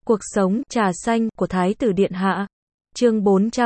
Cuộc sống trà xanh của Thái tử Điện Hạ. Chương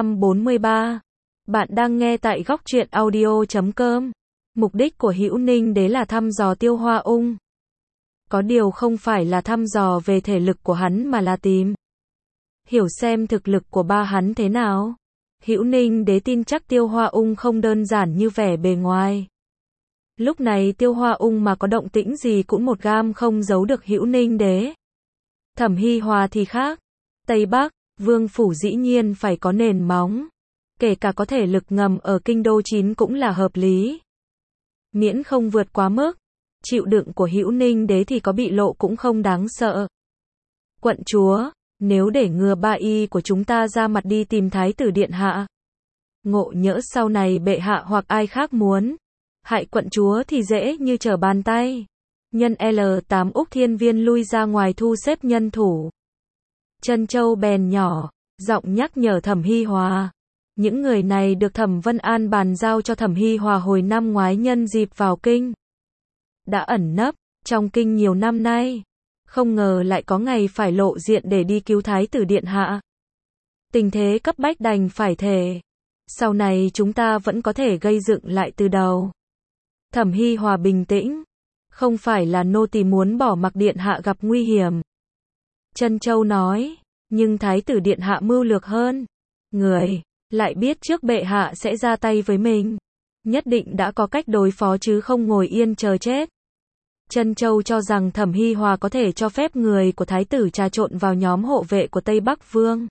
443. Bạn đang nghe tại góc truyện audio.com. Mục đích của Hữu Ninh Đế là thăm dò Tiêu Hoa Ung. Có điều không phải là thăm dò về thể lực của hắn mà là tìm hiểu xem thực lực của ba hắn thế nào. Hữu Ninh Đế tin chắc Tiêu Hoa Ung không đơn giản như vẻ bề ngoài. Lúc này Tiêu Hoa Ung mà có động tĩnh gì cũng một gam không giấu được Hữu Ninh Đế. Thẩm Hi Hòa thì khác. Tây Bắc, vương phủ dĩ nhiên phải có nền móng. Kể cả có thể lực ngầm ở kinh đô 9 cũng là hợp lý. Miễn không vượt quá mức. Chịu đựng của Hữu Ninh Đế thì có bị lộ cũng không đáng sợ. Quận chúa, nếu để ngừa ba y của chúng ta ra mặt đi tìm Thái tử Điện Hạ. Ngộ nhỡ sau này bệ hạ hoặc ai khác muốn hại quận chúa thì dễ như trở bàn tay. Nhân L8 Úc Thiên Viên lui ra ngoài thu xếp nhân thủ. Trân Châu bèn nhỏ giọng nhắc nhở Thẩm Hi Hòa. Những người này được Thẩm Vân An bàn giao cho Thẩm Hi Hòa hồi năm ngoái nhân dịp vào kinh. Đã ẩn nấp trong kinh nhiều năm nay. Không ngờ lại có ngày phải lộ diện để đi cứu Thái tử Điện Hạ. Tình thế cấp bách đành phải thề. Sau này chúng ta vẫn có thể gây dựng lại từ đầu. Thẩm Hi Hòa bình tĩnh. Không phải là nô tỳ muốn bỏ mặc Điện Hạ gặp nguy hiểm. Trân Châu nói. Nhưng Thái tử Điện Hạ mưu lược hơn. Người lại biết trước bệ hạ sẽ ra tay với mình. Nhất định đã có cách đối phó chứ không ngồi yên chờ chết. Trân Châu cho rằng Thẩm Hi Hòa có thể cho phép người của Thái tử trà trộn vào nhóm hộ vệ của Tây Bắc Vương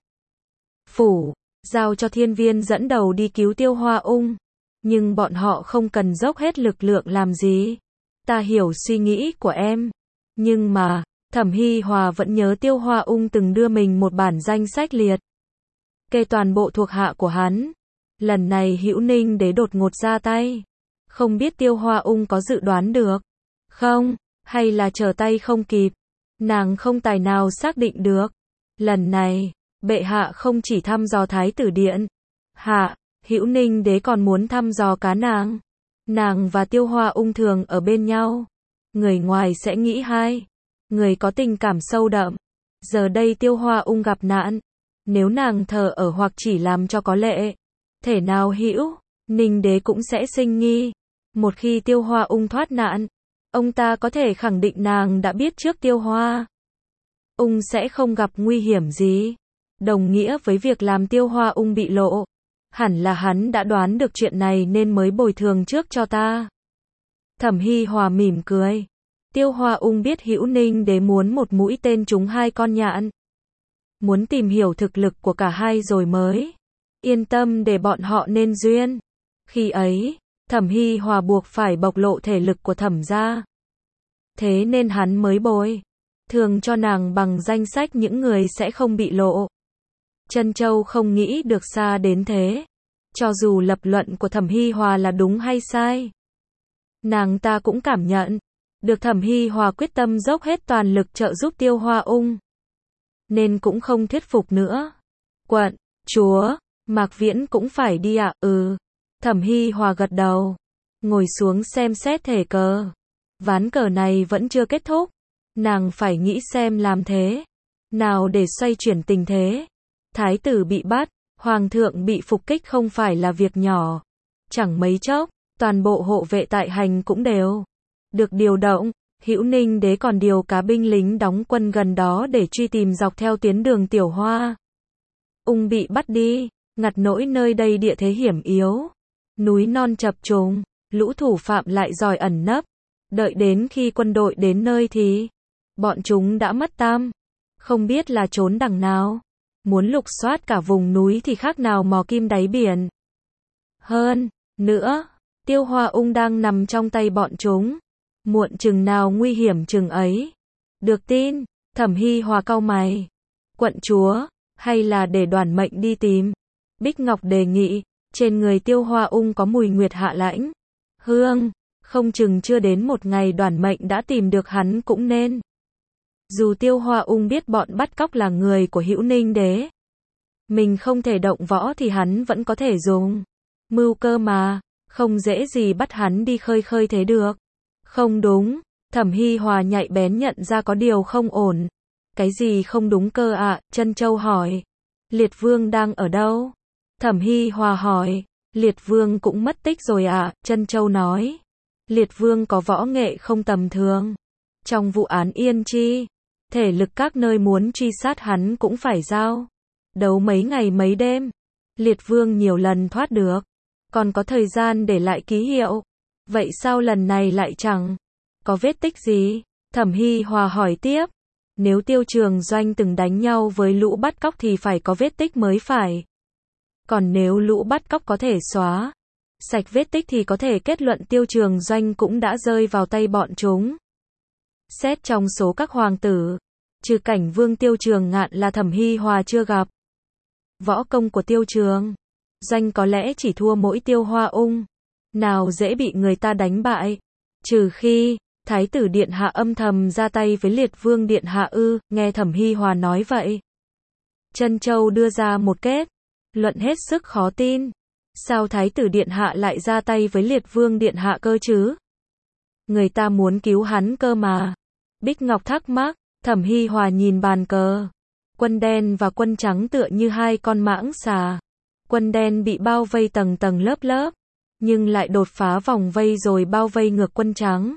phủ, giao cho Thiên Viên dẫn đầu đi cứu Tiêu Hoa Ung. Nhưng bọn họ không cần dốc hết lực lượng làm gì. Ta hiểu suy nghĩ của em. Nhưng mà, Thẩm Hi Hòa vẫn nhớ Tiêu Hoa Ung từng đưa mình một bản danh sách liệt kê toàn bộ thuộc hạ của hắn. Lần này Hữu Ninh Đế đột ngột ra tay. Không biết Tiêu Hoa Ung có dự đoán được không, hay là trở tay không kịp. Nàng không tài nào xác định được. Lần này, bệ hạ không chỉ thăm dò Thái tử Điện Hạ, Hữu Ninh Đế còn muốn thăm dò cả nàng. Nàng và Tiêu Hoa Ung thường ở bên nhau. Người ngoài sẽ nghĩ hai người có tình cảm sâu đậm. Giờ đây Tiêu Hoa Ung gặp nạn. Nếu nàng thờ ở hoặc chỉ làm cho có lệ, thể nào Hữu Ninh Đế cũng sẽ sinh nghi. Một khi Tiêu Hoa Ung thoát nạn, ông ta có thể khẳng định nàng đã biết trước Tiêu Hoa Ung sẽ không gặp nguy hiểm gì. Đồng nghĩa với việc làm Tiêu Hoa Ung bị lộ. Hẳn là hắn đã đoán được chuyện này nên mới bồi thường trước cho ta. Thẩm Hi Hòa mỉm cười. Tiêu Hoa Ung biết Hữu Ninh Đế muốn một mũi tên trúng hai con nhạn. Muốn tìm hiểu thực lực của cả hai rồi mới yên tâm để bọn họ nên duyên. Khi ấy, Thẩm Hi Hòa buộc phải bộc lộ thể lực của Thẩm gia. Thế nên hắn mới bồi thường cho nàng bằng danh sách những người sẽ không bị lộ. Trân Châu không nghĩ được xa đến thế. Cho dù lập luận của Thẩm Hi Hòa là đúng hay sai, nàng ta cũng cảm nhận được Thẩm Hi Hòa quyết tâm dốc hết toàn lực trợ giúp Tiêu Hoa Ung. Nên cũng không thuyết phục nữa. Quận chúa, Mạc Viễn cũng phải đi ạ? Thẩm Hi Hòa gật đầu. Ngồi xuống xem xét thể cờ. Ván cờ này vẫn chưa kết thúc. Nàng phải nghĩ xem làm thế nào để xoay chuyển tình thế. Thái tử bị bắt, hoàng thượng bị phục kích không phải là việc nhỏ. Chẳng mấy chốc, toàn bộ hộ vệ tại hành cũng đều được điều động. Hữu Ninh Đế còn điều cả binh lính đóng quân gần đó để truy tìm dọc theo tuyến đường Tiểu Hoa Ung bị bắt đi. Ngặt nỗi nơi đây địa thế hiểm yếu, núi non chập trùng, lũ thủ phạm lại giỏi ẩn nấp. Đợi đến khi quân đội đến nơi thì bọn chúng đã mất tăm, không biết là trốn đằng nào. Muốn lục soát cả vùng núi thì khác nào mò kim đáy biển. Hơn nữa, Tiêu Hoa Ung đang nằm trong tay bọn chúng. Muộn chừng nào nguy hiểm chừng ấy. Được tin, Thẩm Hi Hòa cau mày. Quận chúa, hay là để Đoàn Mệnh đi tìm? Bích Ngọc đề nghị. Trên người Tiêu Hoa Ung có mùi nguyệt hạ lãnh hương. Không chừng chưa đến một ngày Đoàn Mệnh đã tìm được hắn cũng nên. Dù Tiêu Hoa Ung biết bọn bắt cóc là người của Hữu Ninh Đế, mình không thể động võ thì hắn vẫn có thể dùng mưu cơ mà. Không dễ gì bắt hắn đi khơi khơi thế được. Không đúng. Thẩm Hi Hòa nhạy bén nhận ra có điều không ổn. Cái gì không đúng cơ ạ? Trân Châu hỏi. Liệt Vương đang ở đâu? Thẩm Hi Hòa hỏi. Liệt Vương cũng mất tích rồi ạ, Trân Châu nói. Liệt Vương có võ nghệ không tầm thường. Trong vụ án Yên Chi, thể lực các nơi muốn truy sát hắn cũng phải giao đấu mấy ngày mấy đêm. Liệt Vương nhiều lần thoát được, còn có thời gian để lại ký hiệu. Vậy sao lần này lại chẳng có vết tích gì? Thẩm Hi Hòa hỏi tiếp. Nếu Tiêu Trường Doanh từng đánh nhau với lũ bắt cóc thì phải có vết tích mới phải. Còn nếu lũ bắt cóc có thể xóa sạch vết tích thì có thể kết luận Tiêu Trường Doanh cũng đã rơi vào tay bọn chúng. Xét trong số các hoàng tử, trừ Cảnh Vương, Tiêu Trường Ngạn là Thẩm Hi Hòa chưa gặp. Võ công của Tiêu Trường Doanh có lẽ chỉ thua mỗi Tiêu Hoa Ung. Nào dễ bị người ta đánh bại. Trừ khi Thái tử Điện Hạ âm thầm ra tay với Liệt Vương Điện Hạ ư? Nghe Thẩm Hi Hòa nói vậy, Trân Châu đưa ra một kết luận hết sức khó tin. Sao Thái tử Điện Hạ lại ra tay với Liệt Vương Điện Hạ cơ chứ? Người ta muốn cứu hắn cơ mà. Bích Ngọc thắc mắc. Thẩm Hi Hòa nhìn bàn cờ. Quân đen và quân trắng tựa như hai con mãng xà. Quân đen bị bao vây tầng tầng lớp lớp, nhưng lại đột phá vòng vây rồi bao vây ngược quân trắng.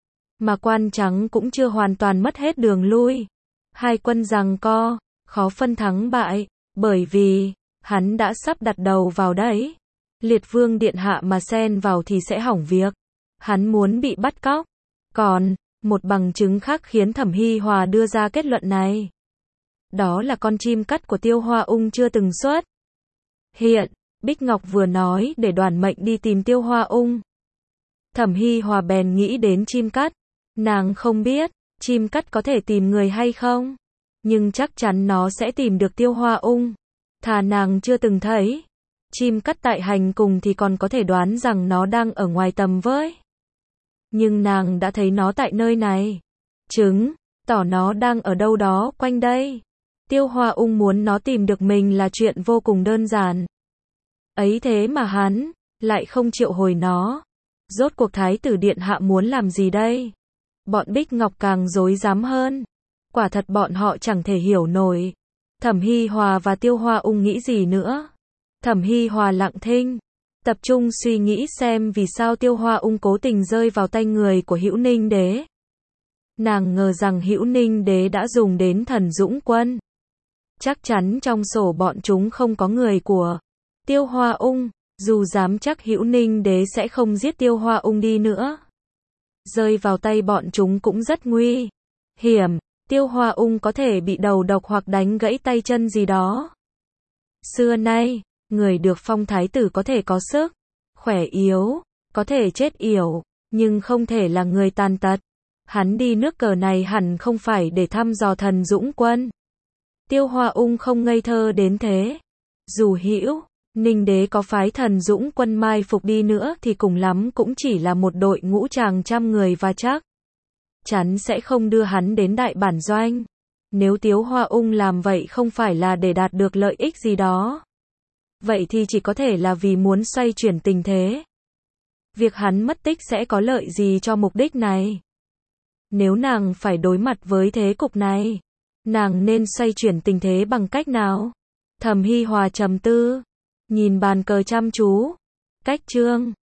Mà quân trắng cũng chưa hoàn toàn mất hết đường lui. Hai quân giằng co, khó phân thắng bại, bởi vì hắn đã sắp đặt đầu vào đấy. Liệt Vương Điện Hạ mà xen vào thì sẽ hỏng việc. Hắn muốn bị bắt cóc. Còn một bằng chứng khác khiến Thẩm Hi Hòa đưa ra kết luận này. Đó là con chim cắt của Tiêu Hoa Ung chưa từng xuất hiện. Bích Ngọc vừa nói để Đoàn Mệnh đi tìm Tiêu Hoa Ung. Thẩm Hi Hòa bèn nghĩ đến chim cắt. Nàng không biết chim cắt có thể tìm người hay không, nhưng chắc chắn nó sẽ tìm được Tiêu Hoa Ung. Thà nàng chưa từng thấy chim cắt tại hành cùng thì còn có thể đoán rằng nó đang ở ngoài tầm với. Nhưng nàng đã thấy nó tại nơi này, chứng tỏ nó đang ở đâu đó quanh đây. Tiêu Hoa Ung muốn nó tìm được mình là chuyện vô cùng đơn giản. Ấy thế mà hắn lại không triệu hồi nó. Rốt cuộc Thái tử Điện Hạ muốn làm gì đây? Bọn Bích Ngọc càng rối rắm hơn. Quả thật bọn họ chẳng thể hiểu nổi Thẩm Hi Hòa và Tiêu Hoa Ung nghĩ gì nữa. Thẩm Hi Hòa lặng thinh, tập trung suy nghĩ xem vì sao Tiêu Hoa Ung cố tình rơi vào tay người của Hữu Ninh Đế. Nàng ngờ rằng Hữu Ninh Đế đã dùng đến Thần Dũng Quân. Chắc chắn trong sổ bọn chúng không có người của Tiêu Hoa Ung, dù dám chắc Hữu Ninh Đế sẽ không giết Tiêu Hoa Ung đi nữa. Rơi vào tay bọn chúng cũng rất nguy hiểm. Tiêu Hoa Ung có thể bị đầu độc hoặc đánh gãy tay chân gì đó. Xưa nay, người được phong thái tử có thể có sức khỏe yếu, có thể chết yểu, nhưng không thể là người tàn tật. Hắn đi nước cờ này hẳn không phải để thăm dò Thần Dũng Quân. Tiêu Hoa Ung không ngây thơ đến thế. Dù Hữu Ninh Đế có phái Thần Dũng Quân mai phục đi nữa thì cùng lắm cũng chỉ là một đội ngũ chàng trăm người và chắc chắn sẽ không đưa hắn đến đại bản doanh. Nếu Tiêu Hoa Ung làm vậy không phải là để đạt được lợi ích gì đó, vậy thì chỉ có thể là vì muốn xoay chuyển tình thế. Việc hắn mất tích sẽ có lợi gì cho mục đích này? Nếu nàng phải đối mặt với thế cục này, nàng nên xoay chuyển tình thế bằng cách nào? Thẩm Hi Hòa trầm tư, nhìn bàn cờ chăm chú. Cách chương